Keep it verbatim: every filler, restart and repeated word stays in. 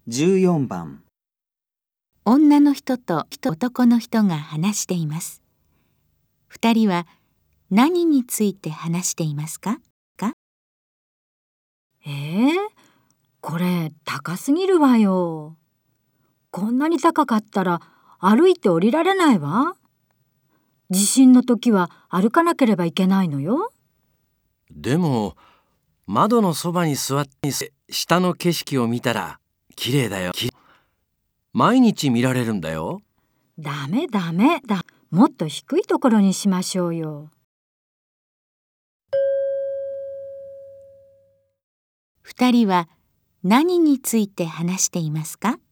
じゅうよんばん。 女の人と男の人が話しています。二人は何について話していますか？ えー、これ高すぎるわよ。こんなに高かったら歩いて降りられないわ。地震の時は歩かなければいけないのよ。 でも窓のそばに座って下の景色を見たら綺麗だよ。毎日見られるんだよ。 ダメダメだ。もっと低いところにしましょうよ。 二人は何について話していますか？